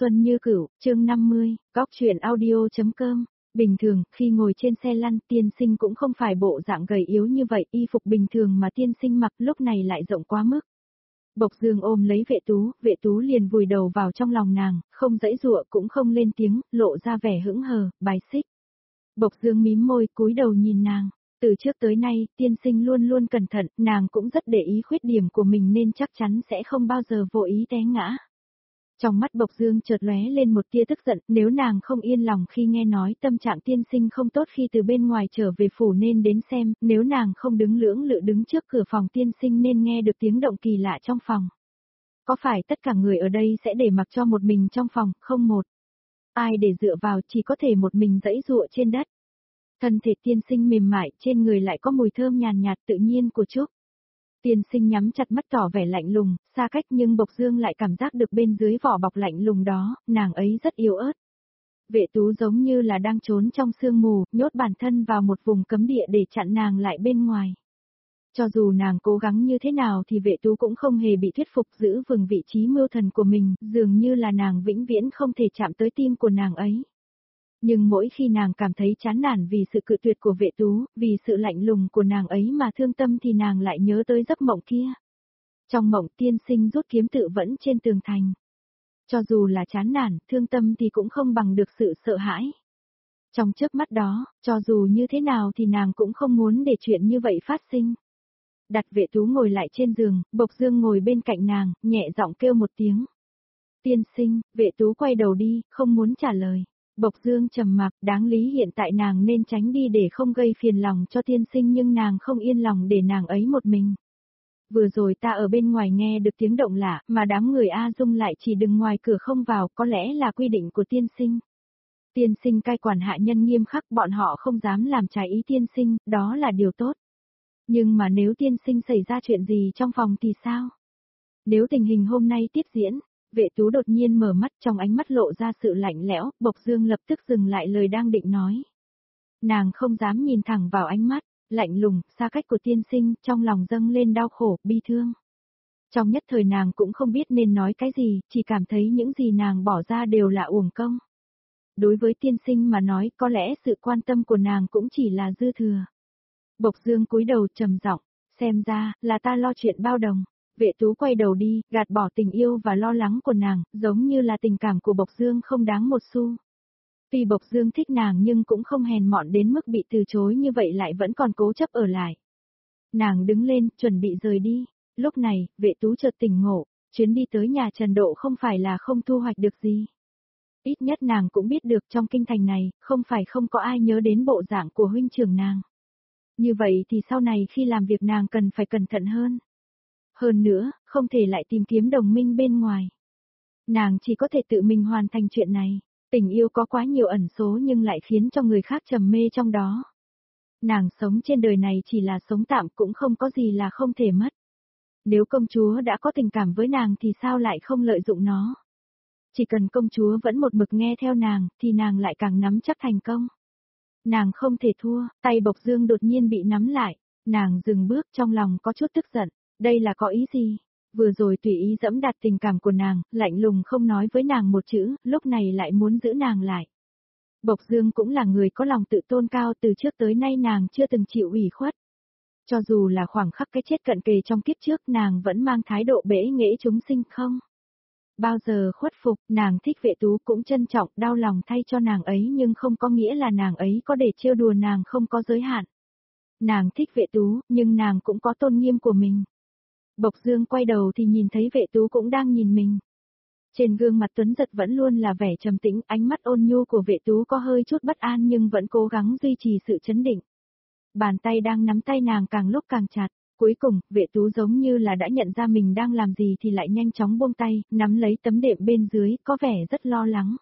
Xuân Như Cửu, chương 50, góc truyện audio.com. Bình thường, khi ngồi trên xe lăn, tiên sinh cũng không phải bộ dạng gầy yếu như vậy, y phục bình thường mà tiên sinh mặc lúc này lại rộng quá mức. Bộc Dương ôm lấy vệ tú liền vùi đầu vào trong lòng nàng, không giãy giụa cũng không lên tiếng, lộ ra vẻ hững hờ, bài xích. Bộc Dương mím môi, cúi đầu nhìn nàng. Từ trước tới nay, tiên sinh luôn luôn cẩn thận, nàng cũng rất để ý khuyết điểm của mình nên chắc chắn sẽ không bao giờ vô ý té ngã. Trong mắt Bộc Dương chợt lóe lên một tia tức giận, nếu nàng không yên lòng khi nghe nói tâm trạng tiên sinh không tốt khi từ bên ngoài trở về phủ nên đến xem, nếu nàng không đứng lưỡng lự đứng trước cửa phòng tiên sinh nên nghe được tiếng động kỳ lạ trong phòng. Có phải tất cả người ở đây sẽ để mặc cho một mình trong phòng, không một ai để dựa vào, chỉ có thể một mình giãy giụa trên đất. Thân thể tiên sinh mềm mại, trên người lại có mùi thơm nhàn nhạt tự nhiên của trúc. Tiên sinh nhắm chặt mắt tỏ vẻ lạnh lùng, xa cách nhưng Bộc Dương lại cảm giác được bên dưới vỏ bọc lạnh lùng đó, nàng ấy rất yếu ớt. Vệ tú giống như là đang trốn trong sương mù, nhốt bản thân vào một vùng cấm địa để chặn nàng lại bên ngoài. Cho dù nàng cố gắng như thế nào thì vệ tú cũng không hề bị thuyết phục giữ vững vị trí mưu thần của mình, dường như là nàng vĩnh viễn không thể chạm tới tim của nàng ấy. Nhưng mỗi khi nàng cảm thấy chán nản vì sự cự tuyệt của vệ tú, vì sự lạnh lùng của nàng ấy mà thương tâm thì nàng lại nhớ tới giấc mộng kia. Trong mộng tiên sinh rút kiếm tự vẫn trên tường thành. Cho dù là chán nản, thương tâm thì cũng không bằng được sự sợ hãi. Trong chớp mắt đó, cho dù như thế nào thì nàng cũng không muốn để chuyện như vậy phát sinh. Đặt vệ tú ngồi lại trên giường, Bộc Dương ngồi bên cạnh nàng, nhẹ giọng kêu một tiếng. Tiên sinh, vệ tú quay đầu đi, không muốn trả lời. Bộc Dương trầm mặc, đáng lý hiện tại nàng nên tránh đi để không gây phiền lòng cho tiên sinh nhưng nàng không yên lòng để nàng ấy một mình. Vừa rồi ta ở bên ngoài nghe được tiếng động lạ, mà đám người A Dung lại chỉ đứng ngoài cửa không vào, có lẽ là quy định của tiên sinh. Tiên sinh cai quản hạ nhân nghiêm khắc, bọn họ không dám làm trái ý tiên sinh, đó là điều tốt. Nhưng mà nếu tiên sinh xảy ra chuyện gì trong phòng thì sao? Nếu tình hình hôm nay tiếp diễn, vệ tú đột nhiên mở mắt, trong ánh mắt lộ ra sự lạnh lẽo, Bộc Dương lập tức dừng lại lời đang định nói. Nàng không dám nhìn thẳng vào ánh mắt, lạnh lùng, xa cách của tiên sinh, trong lòng dâng lên đau khổ, bi thương. Trong nhất thời nàng cũng không biết nên nói cái gì, chỉ cảm thấy những gì nàng bỏ ra đều là uổng công. Đối với tiên sinh mà nói, có lẽ sự quan tâm của nàng cũng chỉ là dư thừa. Bộc Dương cúi đầu trầm giọng, xem ra, là ta lo chuyện bao đồng. Vệ tú quay đầu đi, gạt bỏ tình yêu và lo lắng của nàng, giống như là tình cảm của Bộc Dương không đáng một xu. Tuy Bộc Dương thích nàng nhưng cũng không hèn mọn đến mức bị từ chối như vậy lại vẫn còn cố chấp ở lại. Nàng đứng lên, chuẩn bị rời đi. Lúc này, vệ tú chợt tỉnh ngộ, chuyến đi tới nhà Trần Độ không phải là không thu hoạch được gì. Ít nhất nàng cũng biết được trong kinh thành này, không phải không có ai nhớ đến bộ dạng của huynh trưởng nàng. Như vậy thì sau này khi làm việc nàng cần phải cẩn thận hơn. Hơn nữa, không thể lại tìm kiếm đồng minh bên ngoài. Nàng chỉ có thể tự mình hoàn thành chuyện này. Tình yêu có quá nhiều ẩn số nhưng lại khiến cho người khác trầm mê trong đó. Nàng sống trên đời này chỉ là sống tạm cũng không có gì là không thể mất. Nếu công chúa đã có tình cảm với nàng thì sao lại không lợi dụng nó? Chỉ cần công chúa vẫn một mực nghe theo nàng thì nàng lại càng nắm chắc thành công. Nàng không thể thua, tay Bộc Dương đột nhiên bị nắm lại. Nàng dừng bước trong lòng có chút tức giận. Đây là có ý gì? Vừa rồi tùy ý dẫm đạp tình cảm của nàng, lạnh lùng không nói với nàng một chữ, lúc này lại muốn giữ nàng lại. Bộc Dương cũng là người có lòng tự tôn cao, từ trước tới nay nàng chưa từng chịu ủy khuất. Cho dù là khoảng khắc cái chết cận kề trong kiếp trước nàng vẫn mang thái độ bẽ nghễ chúng sinh không. Bao giờ khuất phục, nàng thích vệ tú cũng trân trọng, đau lòng thay cho nàng ấy nhưng không có nghĩa là nàng ấy có để trêu đùa nàng không có giới hạn. Nàng thích vệ tú, nhưng nàng cũng có tôn nghiêm của mình. Bộc Dương quay đầu thì nhìn thấy vệ tú cũng đang nhìn mình. Trên gương mặt tuấn giật vẫn luôn là vẻ trầm tĩnh, ánh mắt ôn nhu của vệ tú có hơi chút bất an nhưng vẫn cố gắng duy trì sự chấn định. Bàn tay đang nắm tay nàng càng lúc càng chặt, cuối cùng, vệ tú giống như là đã nhận ra mình đang làm gì thì lại nhanh chóng buông tay, nắm lấy tấm đệm bên dưới, có vẻ rất lo lắng.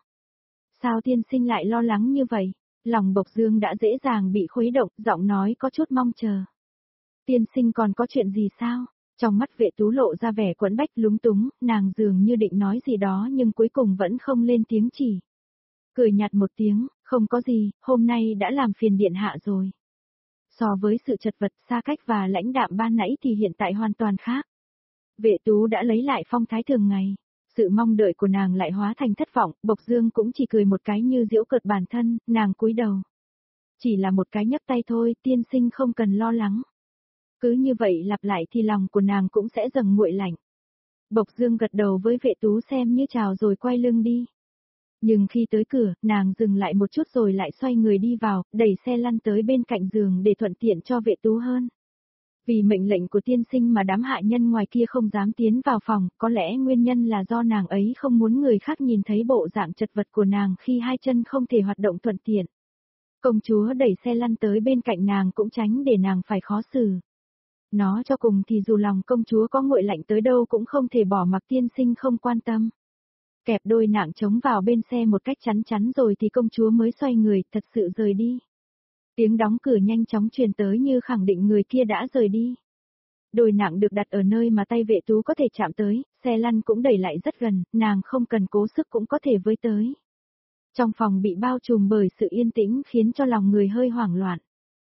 Sao tiên sinh lại lo lắng như vậy? Lòng Bộc Dương đã dễ dàng bị khuấy động, giọng nói có chút mong chờ. Tiên sinh còn có chuyện gì sao? Trong mắt vệ tú lộ ra vẻ quẫn bách lúng túng, nàng dường như định nói gì đó nhưng cuối cùng vẫn không lên tiếng chỉ. Cười nhạt một tiếng, không có gì, hôm nay đã làm phiền điện hạ rồi. So với sự chật vật xa cách và lãnh đạm ban nãy thì hiện tại hoàn toàn khác. Vệ tú đã lấy lại phong thái thường ngày. Sự mong đợi của nàng lại hóa thành thất vọng, Bộc Dương cũng chỉ cười một cái như giễu cợt bản thân, nàng cúi đầu. Chỉ là một cái nhấc tay thôi, tiên sinh không cần lo lắng. Cứ như vậy lặp lại thì lòng của nàng cũng sẽ dần nguội lạnh. Bộc Dương gật đầu với Vệ Tú xem như chào rồi quay lưng đi. Nhưng khi tới cửa, nàng dừng lại một chút rồi lại xoay người đi vào, đẩy xe lăn tới bên cạnh giường để thuận tiện cho Vệ Tú hơn. Vì mệnh lệnh của tiên sinh mà đám hạ nhân ngoài kia không dám tiến vào phòng, có lẽ nguyên nhân là do nàng ấy không muốn người khác nhìn thấy bộ dạng chật vật của nàng khi hai chân không thể hoạt động thuận tiện. Công chúa đẩy xe lăn tới bên cạnh nàng cũng tránh để nàng phải khó xử. Nó cho cùng thì dù lòng công chúa có nguội lạnh tới đâu cũng không thể bỏ mặc tiên sinh không quan tâm. Kẹp đôi nạng trống vào bên xe một cách chắn chắn rồi thì công chúa mới xoay người, thật sự rời đi. Tiếng đóng cửa nhanh chóng truyền tới như khẳng định người kia đã rời đi. Đôi nạng được đặt ở nơi mà tay Vệ Tú có thể chạm tới, xe lăn cũng đẩy lại rất gần, nàng không cần cố sức cũng có thể với tới. Trong phòng bị bao trùm bởi sự yên tĩnh khiến cho lòng người hơi hoảng loạn.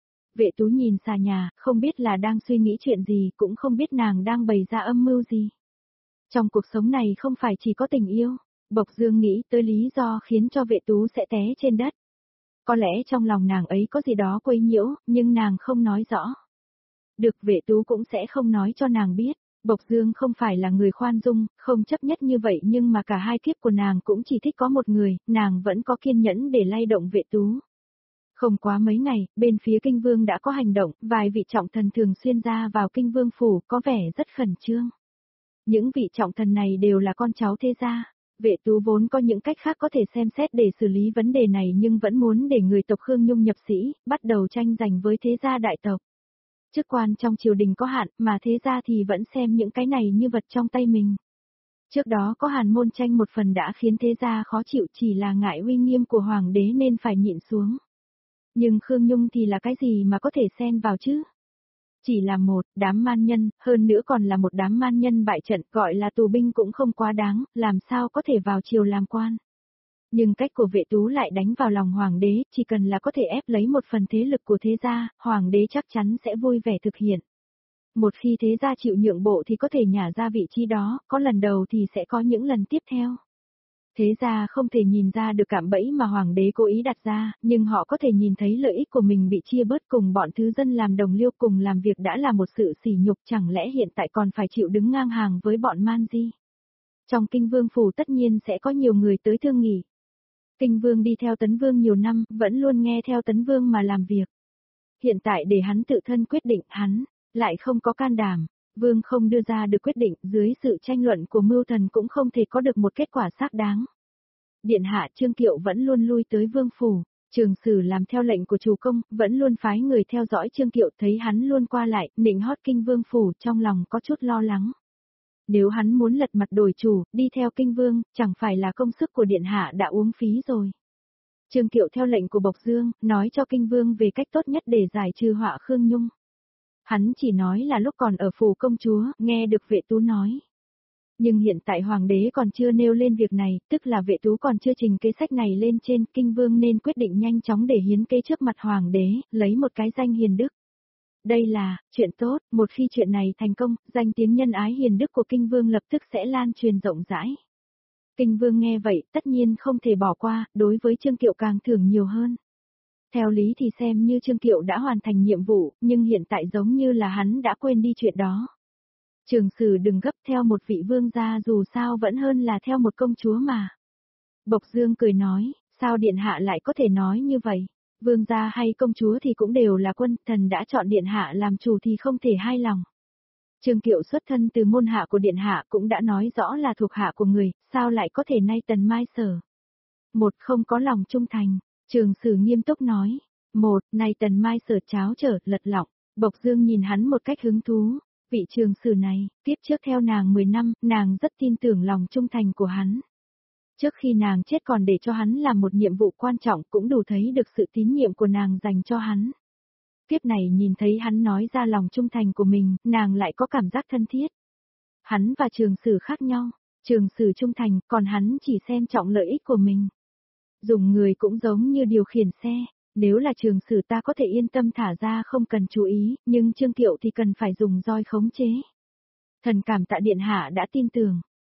Vệ Tú nhìn xà nhà, không biết là đang suy nghĩ chuyện gì, cũng không biết nàng đang bày ra âm mưu gì. Trong cuộc sống này không phải chỉ có tình yêu, Bộc Dương nghĩ tới lý do khiến cho Vệ Tú sẽ té trên đất. Có lẽ trong lòng nàng ấy có gì đó quấy nhiễu, nhưng nàng không nói rõ. Được, Vệ Tú cũng sẽ không nói cho nàng biết. Bộc Dương không phải là người khoan dung, không chấp nhất như vậy, nhưng mà cả hai kiếp của nàng cũng chỉ thích có một người, nàng vẫn có kiên nhẫn để lay động Vệ Tú. Không quá mấy ngày, bên phía Kinh Vương đã có hành động, vài vị trọng thần thường xuyên ra vào Kinh Vương phủ, có vẻ rất khẩn trương. Những vị trọng thần này đều là con cháu thế gia. Vệ Tú vốn có những cách khác có thể xem xét để xử lý vấn đề này nhưng vẫn muốn để người tộc Khương Nhung nhập sĩ, bắt đầu tranh giành với thế gia đại tộc. Chức quan trong triều đình có hạn, mà thế gia thì vẫn xem những cái này như vật trong tay mình. Trước đó có Hàn Môn tranh một phần đã khiến thế gia khó chịu, chỉ là ngại uy nghiêm của hoàng đế nên phải nhịn xuống. Nhưng Khương Nhung thì là cái gì mà có thể xen vào chứ? Chỉ là một đám man nhân, hơn nữa còn là một đám man nhân bại trận, gọi là tù binh cũng không quá đáng, làm sao có thể vào triều làm quan. Nhưng cách của Vệ Tú lại đánh vào lòng hoàng đế, chỉ cần là có thể ép lấy một phần thế lực của thế gia, hoàng đế chắc chắn sẽ vui vẻ thực hiện. Một khi thế gia chịu nhượng bộ thì có thể nhả ra vị trí đó, có lần đầu thì sẽ có những lần tiếp theo. Thế gia không thể nhìn ra được cạm bẫy mà hoàng đế cố ý đặt ra, nhưng họ có thể nhìn thấy lợi ích của mình bị chia bớt cùng bọn thứ dân làm đồng liêu cùng làm việc đã là một sự sỉ nhục, chẳng lẽ hiện tại còn phải chịu đứng ngang hàng với bọn man di. Trong Kinh Vương phủ tất nhiên sẽ có nhiều người tới thương nghị. Kinh Vương đi theo Tấn Vương nhiều năm, vẫn luôn nghe theo Tấn Vương mà làm việc. Hiện tại để hắn tự thân quyết định, hắn lại không có can đảm. Vương không đưa ra được quyết định, dưới sự tranh luận của mưu thần cũng không thể có được một kết quả xác đáng. Điện hạ Trương Kiệu vẫn luôn lui tới Vương phủ, Trường Sử làm theo lệnh của chủ công, vẫn luôn phái người theo dõi Trương Kiệu, thấy hắn luôn qua lại, nịnh hót Kinh Vương phủ, trong lòng có chút lo lắng. Nếu hắn muốn lật mặt đổi chủ, đi theo Kinh Vương, chẳng phải là công sức của điện hạ đã uống phí rồi. Trương Kiệu theo lệnh của Bộc Dương, nói cho Kinh Vương về cách tốt nhất để giải trừ họa Khương Nhung. Hắn chỉ nói là lúc còn ở phủ công chúa, nghe được Vệ Tú nói. Nhưng hiện tại hoàng đế còn chưa nêu lên việc này, tức là Vệ Tú còn chưa trình kế sách này lên trên, Kinh Vương nên quyết định nhanh chóng để hiến kế trước mặt hoàng đế, lấy một cái danh hiền đức. Đây là chuyện tốt, một khi chuyện này thành công, danh tiếng nhân ái hiền đức của Kinh Vương lập tức sẽ lan truyền rộng rãi. Kinh Vương nghe vậy, tất nhiên không thể bỏ qua, đối với Trương Kiệu càng thưởng nhiều hơn. Theo lý thì xem như Trương Kiệu đã hoàn thành nhiệm vụ, nhưng hiện tại giống như là hắn đã quên đi chuyện đó. Trường Sử đừng gấp, theo một vị vương gia dù sao vẫn hơn là theo một công chúa mà. Bộc Dương cười nói, sao điện hạ lại có thể nói như vậy? Vương gia hay công chúa thì cũng đều là quân, thần đã chọn điện hạ làm chủ thì không thể hai lòng. Trương Kiệu xuất thân từ môn hạ của điện hạ cũng đã nói rõ là thuộc hạ của người, sao lại có thể nay tần mai sở? Một không có lòng trung thành, Trường Sử nghiêm túc nói. Một, nay tần mai sở cháo trở, lật lọng. Bộc Dương nhìn hắn một cách hứng thú. Vị Trường Sử này, tiếp trước theo nàng 10 năm, nàng rất tin tưởng lòng trung thành của hắn. Trước khi nàng chết còn để cho hắn làm một nhiệm vụ quan trọng cũng đủ thấy được sự tín nhiệm của nàng dành cho hắn. Kiếp này nhìn thấy hắn nói ra lòng trung thành của mình, nàng lại có cảm giác thân thiết. Hắn và Trường Sử khác nhau, Trường Sử trung thành, còn hắn chỉ xem trọng lợi ích của mình. Dùng người cũng giống như điều khiển xe, nếu là Trường Sử ta có thể yên tâm thả ra không cần chú ý, nhưng Trương Kiệu thì cần phải dùng roi khống chế. Thần cảm tạ điện hạ đã tin tưởng.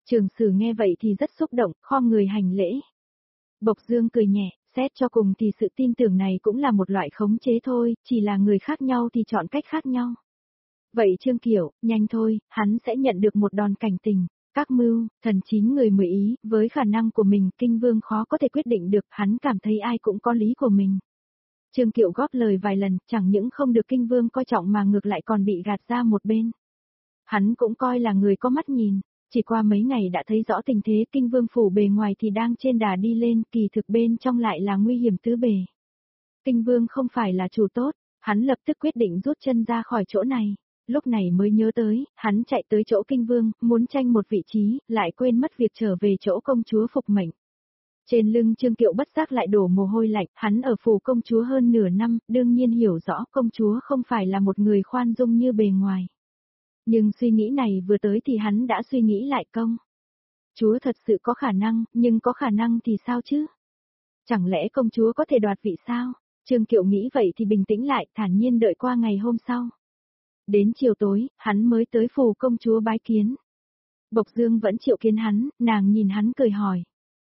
Trường Sử nghe vậy thì rất xúc động, khom người hành lễ. Bộc Dương cười nhẹ, xét cho cùng thì sự tin tưởng này cũng là một loại khống chế thôi, chỉ là người khác nhau thì chọn cách khác nhau. Vậy Trương Kiểu, nhanh thôi, hắn sẽ nhận được một đòn cảnh tình. Các mưu, thần 9 người 10 ý, với khả năng của mình, Kinh Vương khó có thể quyết định được, hắn cảm thấy ai cũng có lý của mình. Trương Kiệu góp lời vài lần, chẳng những không được Kinh Vương coi trọng mà ngược lại còn bị gạt ra một bên. Hắn cũng coi là người có mắt nhìn, chỉ qua mấy ngày đã thấy rõ tình thế, Kinh Vương phủ bề ngoài thì đang trên đà đi lên, kỳ thực bên trong lại là nguy hiểm tứ bề. Kinh Vương không phải là chủ tốt, hắn lập tức quyết định rút chân ra khỏi chỗ này. Lúc này mới nhớ tới, hắn chạy tới chỗ Kinh Vương, muốn tranh một vị trí, lại quên mất việc trở về chỗ công chúa phục mệnh. Trên lưng Trương Kiệu bất giác lại đổ mồ hôi lạnh, hắn ở phủ công chúa hơn nửa năm, đương nhiên hiểu rõ công chúa không phải là một người khoan dung như bề ngoài. Nhưng suy nghĩ này vừa tới thì hắn đã suy nghĩ lại công. Chúa thật sự có khả năng, nhưng có khả năng thì sao chứ? Chẳng lẽ công chúa có thể đoạt vị sao? Trương Kiệu nghĩ vậy thì bình tĩnh lại, thản nhiên đợi qua ngày hôm sau. Đến chiều tối, hắn mới tới phủ công chúa bái kiến. Bộc Dương vẫn triệu kiến hắn, nàng nhìn hắn cười hỏi.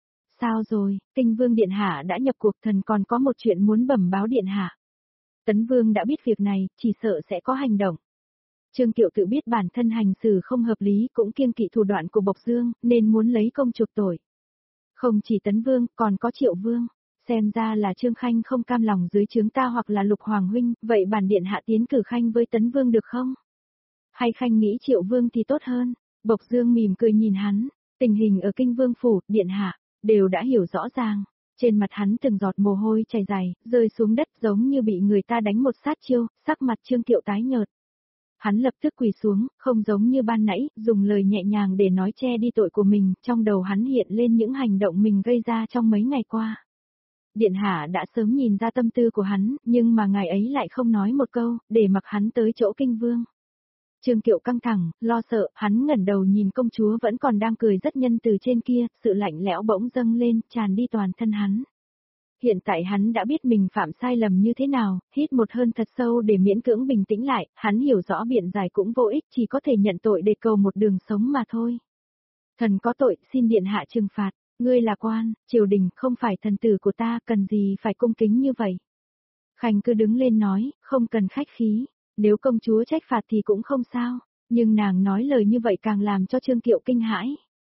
Sao rồi, Kinh Vương Điện Hạ đã nhập cuộc, thần còn có một chuyện muốn bẩm báo Điện Hạ. Tấn Vương đã biết việc này, chỉ sợ sẽ có hành động. Trương Kiệu tự biết bản thân hành xử không hợp lý, cũng kiêng kỵ thủ đoạn của Bộc Dương, nên muốn lấy công chuộc tội. Không chỉ Tấn Vương, còn có Triệu Vương. Xem ra là Trương Khanh không cam lòng dưới trướng ta hoặc là Lục Hoàng huynh, vậy bản Điện Hạ tiến cử Khanh với Tấn Vương được không? Hay Khanh nghĩ Triệu Vương thì tốt hơn? Bộc Dương mỉm cười nhìn hắn, tình hình ở Kinh Vương phủ, Điện Hạ đều đã hiểu rõ ràng. Trên mặt hắn từng giọt mồ hôi chảy dài, rơi xuống đất giống như bị người ta đánh một sát chiêu, sắc mặt Trương Kiệu tái nhợt. Hắn lập tức quỳ xuống, không giống như ban nãy, dùng lời nhẹ nhàng để nói che đi tội của mình, trong đầu hắn hiện lên những hành động mình gây ra trong mấy ngày qua. Điện Hạ đã sớm nhìn ra tâm tư của hắn, nhưng mà ngài ấy lại không nói một câu, để mặc hắn tới chỗ Kinh Vương. Trương Kiệu căng thẳng, lo sợ, hắn ngẩng đầu nhìn công chúa vẫn còn đang cười rất nhân từ trên kia, sự lạnh lẽo bỗng dâng lên, tràn đi toàn thân hắn. Hiện tại hắn đã biết mình phạm sai lầm như thế nào, hít một hơi thật sâu để miễn cưỡng bình tĩnh lại, hắn hiểu rõ biện giải cũng vô ích, chỉ có thể nhận tội để cầu một đường sống mà thôi. Thần có tội, xin Điện Hạ trừng phạt, ngươi là quan, triều đình, không phải thần tử của ta, cần gì phải cung kính như vậy. Khanh cứ đứng lên nói, không cần khách khí, nếu công chúa trách phạt thì cũng không sao, nhưng nàng nói lời như vậy càng làm cho Trương Kiệu kinh hãi.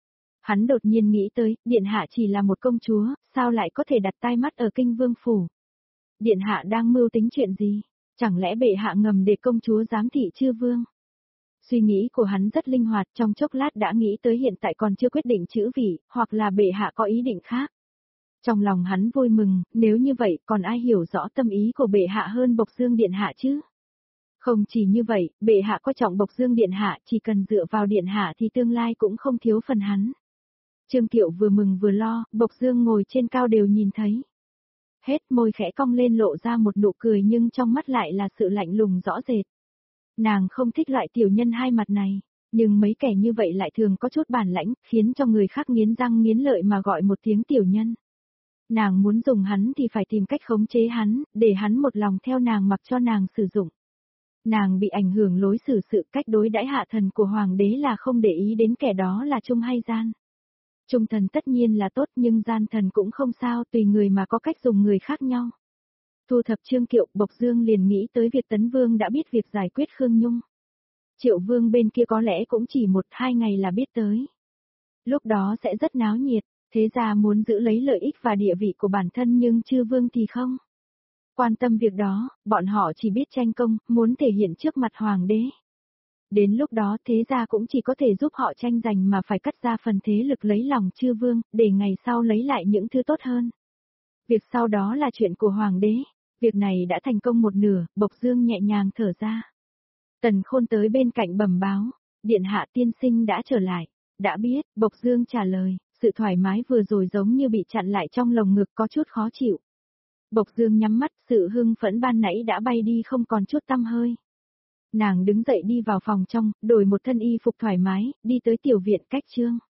Hắn đột nhiên nghĩ tới, Điện Hạ chỉ là một công chúa, sao lại có thể đặt tai mắt ở Kinh Vương phủ? Điện Hạ đang mưu tính chuyện gì? Chẳng lẽ bệ hạ ngầm để công chúa giám thị chư vương? Suy nghĩ của hắn rất linh hoạt, trong chốc lát đã nghĩ tới hiện tại còn chưa quyết định chữ vị, hoặc là bệ hạ có ý định khác. Trong lòng hắn vui mừng, nếu như vậy còn ai hiểu rõ tâm ý của bệ hạ hơn Bộc Dương Điện Hạ chứ? Không chỉ như vậy, bệ hạ coi trọng Bộc Dương Điện Hạ, chỉ cần dựa vào Điện Hạ thì tương lai cũng không thiếu phần hắn. Trương Kiệu vừa mừng vừa lo, Bộc Dương ngồi trên cao đều nhìn thấy. Hết môi khẽ cong lên lộ ra một nụ cười nhưng trong mắt lại là sự lạnh lùng rõ rệt. Nàng không thích loại tiểu nhân hai mặt này, nhưng mấy kẻ như vậy lại thường có chút bản lãnh, khiến cho người khác nghiến răng nghiến lợi mà gọi một tiếng tiểu nhân. Nàng muốn dùng hắn thì phải tìm cách khống chế hắn, để hắn một lòng theo nàng mặc cho nàng sử dụng. Nàng bị ảnh hưởng lối xử sự cách đối đãi hạ thần của hoàng đế là không để ý đến kẻ đó là trung hay gian. Trung thần tất nhiên là tốt nhưng gian thần cũng không sao, tùy người mà có cách dùng người khác nhau. Thu thập Trương Kiệu, Bộc Dương liền nghĩ tới việc Tấn Vương đã biết việc giải quyết Khương Nhung. Triệu Vương bên kia có lẽ cũng chỉ 1-2 ngày là biết tới. Lúc đó sẽ rất náo nhiệt, thế ra muốn giữ lấy lợi ích và địa vị của bản thân nhưng chư Vương thì không. Quan tâm việc đó, bọn họ chỉ biết tranh công, muốn thể hiện trước mặt hoàng đế. Đến lúc đó thế gia cũng chỉ có thể giúp họ tranh giành mà phải cắt ra phần thế lực lấy lòng chư vương, để ngày sau lấy lại những thứ tốt hơn. Việc sau đó là chuyện của hoàng đế, việc này đã thành công một nửa, Bộc Dương nhẹ nhàng thở ra. Tần Khôn tới bên cạnh bẩm báo, Điện Hạ tiên sinh đã trở lại, đã biết, Bộc Dương trả lời, sự thoải mái vừa rồi giống như bị chặn lại trong lồng ngực có chút khó chịu. Bộc Dương nhắm mắt, sự hưng phẫn ban nãy đã bay đi không còn chút tăm hơi. Nàng đứng dậy đi vào phòng trong, đổi một thân y phục thoải mái, đi tới tiểu viện cách Trương.